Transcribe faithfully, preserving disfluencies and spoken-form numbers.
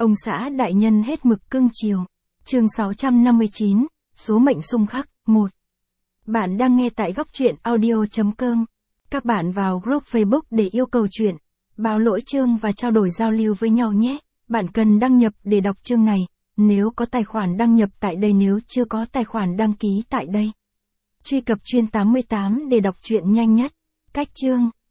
Ông xã đại nhân hết mực cưng chiều. Chương sáu trăm năm mươi chín, số mệnh xung khắc, một. Bạn đang nghe tại góc truyện audio chấm com. Các bạn vào group Facebook để yêu cầu truyện, báo lỗi chương và trao đổi giao lưu với nhau nhé. Bạn cần đăng nhập để đọc chương này, nếu có tài khoản đăng nhập tại đây, nếu chưa có tài khoản đăng ký tại đây. Truy cập chuyên tám mươi tám để đọc truyện nhanh nhất. Cách chương.